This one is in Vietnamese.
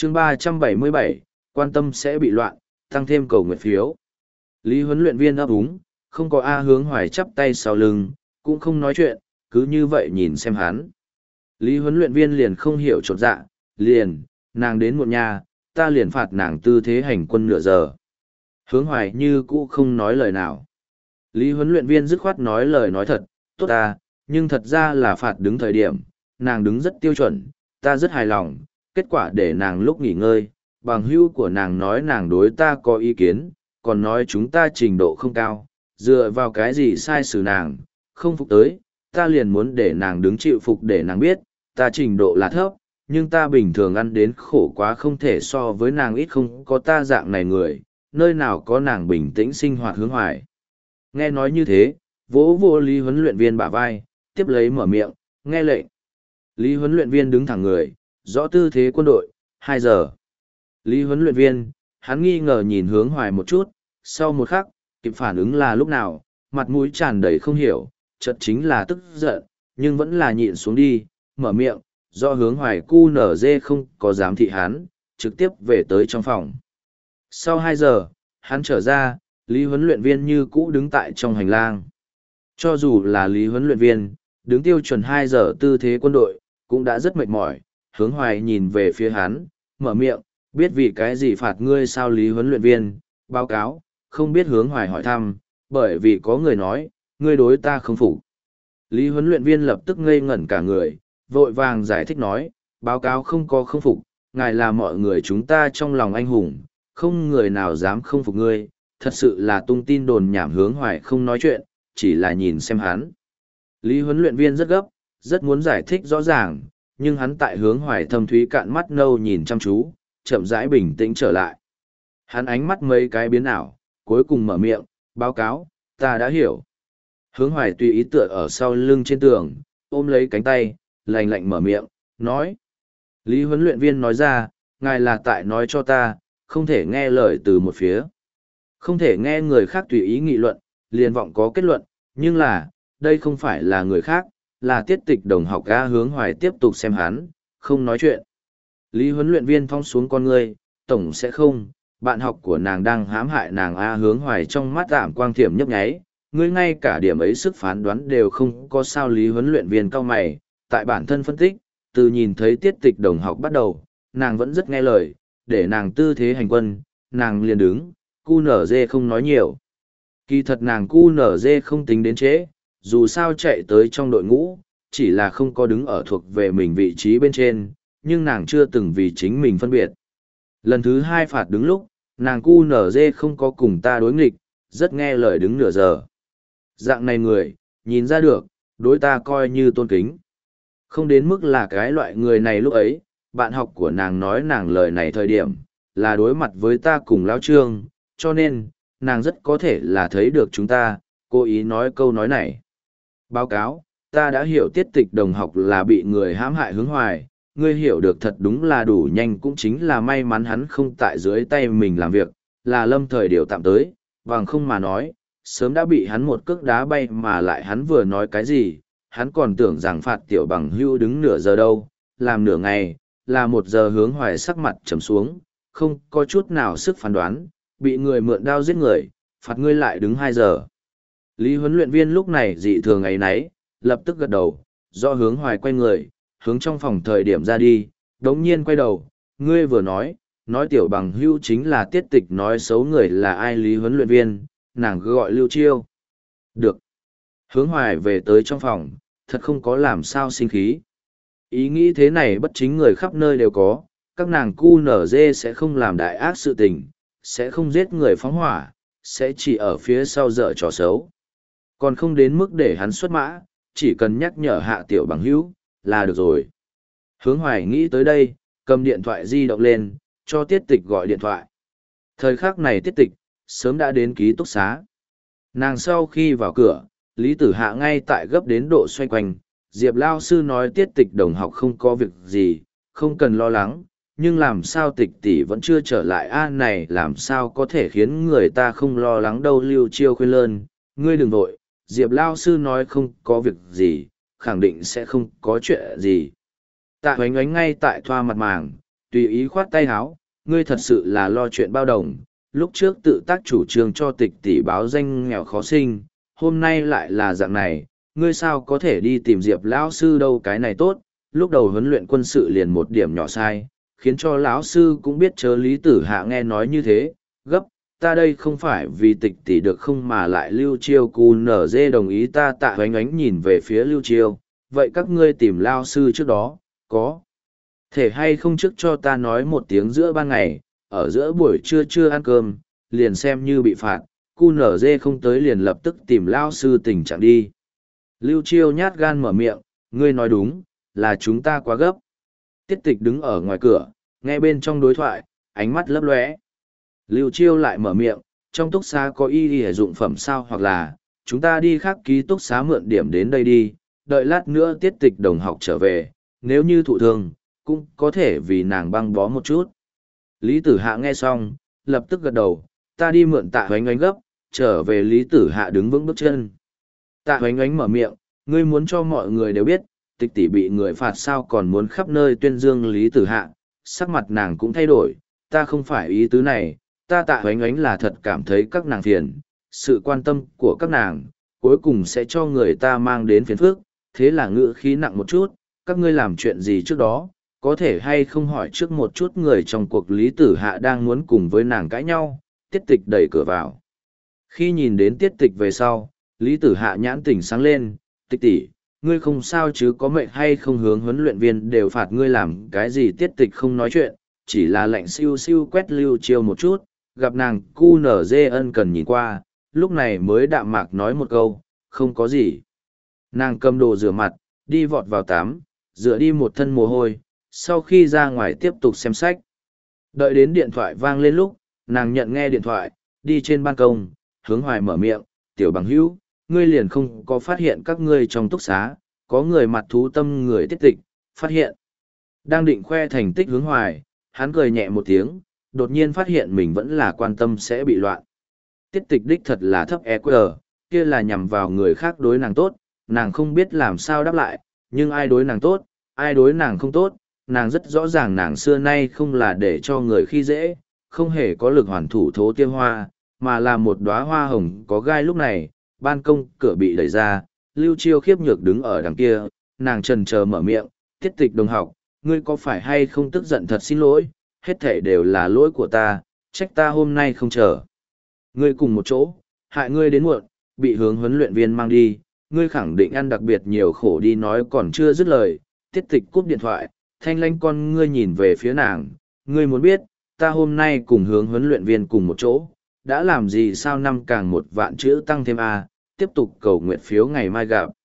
chương 377, quan tâm sẽ bị loạn, tăng thêm cầu nguyện phiếu. Lý huấn luyện viên ấp úng, không có A Hướng Hoài chắp tay sau lưng, cũng không nói chuyện, cứ như vậy nhìn xem hắn. Lý huấn luyện viên liền không hiểu chột dạ, liền, nàng đến một nhà, ta liền phạt nàng tư thế hành quân nửa giờ. Hướng Hoài như cũ không nói lời nào. Lý huấn luyện viên dứt khoát nói lời nói thật, tốt ta, nhưng thật ra là phạt đứng thời điểm, nàng đứng rất tiêu chuẩn, ta rất hài lòng, kết quả để nàng lúc nghỉ ngơi, bằng hữu của nàng nói nàng đối ta có ý kiến, còn nói chúng ta trình độ không cao, dựa vào cái gì sai xử nàng, không phục tới, ta liền muốn để nàng đứng chịu phục để nàng biết, ta trình độ là thấp, nhưng ta bình thường ăn đến khổ quá không thể so với nàng ít không có ta dạng này người, nơi nào có nàng bình tĩnh sinh hoạt Hướng Hoài. Nghe nói như thế, vỗ vô Lý huấn luyện viên bả vai, tiếp lấy mở miệng, nghe lệnh. Lý huấn luyện viên đứng thẳng người, rõ tư thế quân đội, 2 giờ. Lý huấn luyện viên, hắn nghi ngờ nhìn Hướng Hoài một chút, sau một khắc, kịp phản ứng là lúc nào, mặt mũi tràn đầy không hiểu, chợt chính là tức giận, nhưng vẫn là nhịn xuống đi, mở miệng, do Hướng Hoài cu nở dê không có dám thị hắn, trực tiếp về tới trong phòng. Sau 2 giờ, hắn trở ra, Lý huấn luyện viên như cũ đứng tại trong hành lang. Cho dù là Lý huấn luyện viên, đứng tiêu chuẩn 2 giờ tư thế quân đội, cũng đã rất mệt mỏi. Hướng Hoài nhìn về phía hắn, mở miệng, biết vì cái gì phạt ngươi sao Lý huấn luyện viên, báo cáo, không biết Hướng Hoài hỏi thăm, bởi vì có người nói, ngươi đối ta không phục. Lý huấn luyện viên lập tức ngây ngẩn cả người, vội vàng giải thích nói, báo cáo không có không phục, ngài là mọi người chúng ta trong lòng anh hùng, không người nào dám không phục ngươi, thật sự là tung tin đồn nhảm. Hướng Hoài không nói chuyện, chỉ là nhìn xem hắn. Lý huấn luyện viên rất gấp, rất muốn giải thích rõ ràng, nhưng hắn tại Hướng Hoài thâm thúy cạn mắt nâu nhìn chăm chú, chậm rãi bình tĩnh trở lại. Hắn ánh mắt mấy cái biến ảo, cuối cùng mở miệng, báo cáo, ta đã hiểu. Hướng Hoài tùy ý tựa ở sau lưng trên tường, ôm lấy cánh tay, lạnh lạnh mở miệng, nói. Lý huấn luyện viên nói ra, ngài là tại nói cho ta, không thể nghe lời từ một phía. Không thể nghe người khác tùy ý nghị luận, liền vọng có kết luận, nhưng là, đây không phải là người khác, là tiết tịch đồng học. A Hướng Hoài tiếp tục xem hắn, không nói chuyện. Lý huấn luyện viên thong xuống con ngươi, tổng sẽ không, bạn học của nàng đang hãm hại nàng. A Hướng Hoài trong mắt ảm quang thiểm nhấp nháy, ngươi ngay cả điểm ấy sức phán đoán đều không có sao. Lý huấn luyện viên cao mày, tại bản thân phân tích, từ nhìn thấy tiết tịch đồng học bắt đầu, nàng vẫn rất nghe lời, để nàng tư thế hành quân, nàng liền đứng, cu nở dê không nói nhiều. Kỳ thật nàng cu nở dê không tính đến trễ, dù sao chạy tới trong đội ngũ, chỉ là không có đứng ở thuộc về mình vị trí bên trên, nhưng nàng chưa từng vì chính mình phân biệt. Lần thứ 2 phạt đứng lúc, nàng cu nở dê không có cùng ta đối nghịch, rất nghe lời đứng nửa giờ. Dạng này người, nhìn ra được, đối ta coi như tôn kính. Không đến mức là cái loại người này lúc ấy, bạn học của nàng nói nàng lời này thời điểm, là đối mặt với ta cùng Lão Trương, cho nên, nàng rất có thể là thấy được chúng ta, cố ý nói câu nói này. Báo cáo, ta đã hiểu tiết tịch đồng học là bị người hãm hại Hướng Hoài, ngươi hiểu được thật đúng là đủ nhanh, cũng chính là may mắn hắn không tại dưới tay mình làm việc, là lâm thời điều tạm tới, bằng không mà nói, sớm đã bị hắn một cước đá bay. Mà lại hắn vừa nói cái gì, hắn còn tưởng rằng phạt tiểu bằng hưu đứng nửa giờ đâu, làm nửa ngày, là 1 giờ. Hướng Hoài sắc mặt trầm xuống, không có chút nào sức phán đoán, bị người mượn đao giết người, phạt ngươi lại đứng 2 giờ. Lý huấn luyện viên lúc này dị thường ấy nấy, lập tức gật đầu, do Hướng Hoài quay người, hướng trong phòng thời điểm ra đi, đống nhiên quay đầu, ngươi vừa nói tiểu bằng hưu chính là tiết tịch nói xấu người là ai? Lý huấn luyện viên, nàng gọi Lưu Chiêu. Được. Hướng Hoài về tới trong phòng, thật không có làm sao sinh khí. Ý nghĩ thế này bất chính người khắp nơi đều có, các nàng cu nở dê sẽ không làm đại ác sự tình, sẽ không giết người phóng hỏa, sẽ chỉ ở phía sau dở trò xấu. Còn không đến mức để hắn xuất mã, chỉ cần nhắc nhở hạ tiểu bằng hữu, là được rồi. Hướng Hoài nghĩ tới đây, cầm điện thoại di động lên, cho tiết tịch gọi điện thoại. Thời khắc này tiết tịch, sớm đã đến ký túc xá. Nàng sau khi vào cửa, Lý Tử Hạ ngay tại gấp đến độ xoay quanh, Diệp Lao Sư nói tiết tịch đồng học không có việc gì, không cần lo lắng, nhưng làm sao tịch tỷ vẫn chưa trở lại a này làm sao có thể khiến người ta không lo lắng đâu. Lưu Chiêu khuyên lơn, ngươi đừng vội, Diệp Lao Sư nói không có việc gì, khẳng định sẽ không có chuyện gì. Tạ Hoánh Ánh ngay tại thoa mặt màng, tùy ý khoát tay háo, ngươi thật sự là lo chuyện bao đồng, lúc trước tự tác chủ trương cho tịch tỷ báo danh nghèo khó sinh, hôm nay lại là dạng này, ngươi sao có thể đi tìm Diệp lão sư đâu, cái này tốt, lúc đầu huấn luyện quân sự liền một điểm nhỏ sai, khiến cho lão sư cũng biết chớ. Lý Tử Hạ nghe nói như thế, gấp, ta đây không phải vì tịch tỷ được không mà lại Lưu Chiêu cù nở dê đồng ý. Ta Tạ Hoánh Ánh nhìn về phía Lưu Chiêu, vậy các ngươi tìm lao sư trước đó, có thể hay không trước cho ta nói một tiếng giữa ban ngày, ở giữa buổi trưa chưa ăn cơm, liền xem như bị phạt, cu nở dê không tới liền lập tức tìm lao sư tình trạng đi. Lưu Chiêu nhát gan mở miệng, ngươi nói đúng, là chúng ta quá gấp. Tiết Tịch đứng ở ngoài cửa, nghe bên trong đối thoại, ánh mắt lấp lóe. Lưu Chiêu lại mở miệng, trong túc xá có y dụng phẩm sao, hoặc là chúng ta đi khác ký túc xá mượn điểm đến đây đi, đợi lát nữa Tiết Tịch đồng học trở về, nếu như thụ thương, cũng có thể vì nàng băng bó một chút. Lý Tử Hạ nghe xong, lập tức gật đầu, ta đi mượn Tạ Hoánh Ánh gấp, trở về. Lý Tử Hạ đứng vững bước chân. Tạ Hoánh Ánh mở miệng, ngươi muốn cho mọi người đều biết, Tịch tỷ bị người phạt sao còn muốn khắp nơi tuyên dương. Lý Tử Hạ, sắc mặt nàng cũng thay đổi, ta không phải ý tứ này, ta Tạ Hoánh Ánh là thật cảm thấy các nàng phiền, sự quan tâm của các nàng, cuối cùng sẽ cho người ta mang đến phiền phức, thế là ngữ khí nặng một chút, các ngươi làm chuyện gì trước đó, có thể hay không hỏi trước một chút người trong cuộc. Lý Tử Hạ đang muốn cùng với nàng cãi nhau, Tiết Tịch đẩy cửa vào. Khi nhìn đến Tiết Tịch về sau, Lý Tử Hạ nhãn tỉnh sáng lên, Tịch tỷ, ngươi không sao chứ, có mệnh hay không, hướng huấn luyện viên đều phạt ngươi làm cái gì. Tiết Tịch không nói chuyện, chỉ là lạnh siêu siêu quét Lưu Chiêu một chút, gặp nàng cu nở dê ân cần nhìn qua, lúc này mới đạm mạc nói một câu, không có gì. Nàng cầm đồ rửa mặt, đi vọt vào tắm, rửa đi một thân mồ hôi, sau khi ra ngoài tiếp tục xem sách. Đợi đến điện thoại vang lên lúc, nàng nhận nghe điện thoại, đi trên ban công, hướng Hoài mở miệng, tiểu bằng hữu, ngươi liền không có phát hiện các ngươi trong túc xá, có người mặt thú tâm người Tiết Tịch, phát hiện. Đang định khoe thành tích Hướng Hoài, hắn cười nhẹ một tiếng, đột nhiên phát hiện mình vẫn là quan tâm sẽ bị loạn. Tiết Tịch đích thật là thấp EQ, kia là nhằm vào người khác đối nàng tốt, nàng không biết làm sao đáp lại, nhưng ai đối nàng tốt, ai đối nàng không tốt, nàng rất rõ ràng. Nàng xưa nay không là để cho người khi dễ, không hề có lực hoàn thủ thố tiêm hoa, mà là một đóa hoa hồng có gai. Lúc này, ban công cửa bị đẩy ra, Lưu Chiêu khiếp nhược đứng ở đằng kia, nàng chần chờ mở miệng, Tiết Tịch đồng học, ngươi có phải hay không tức giận, thật xin lỗi, hết thảy đều là lỗi của ta, trách ta hôm nay không chờ ngươi cùng một chỗ, hại ngươi đến muộn, bị hướng huấn luyện viên mang đi, ngươi khẳng định ăn đặc biệt nhiều khổ đi. Nói còn chưa dứt lời, Tiết Tịch cúp điện thoại, thanh lanh con ngươi nhìn về phía nàng, ngươi muốn biết, ta hôm nay cùng hướng huấn luyện viên cùng một chỗ, đã làm gì sao? 5 càng 1 vạn chữ tăng thêm A, tiếp tục cầu nguyện phiếu ngày mai gặp.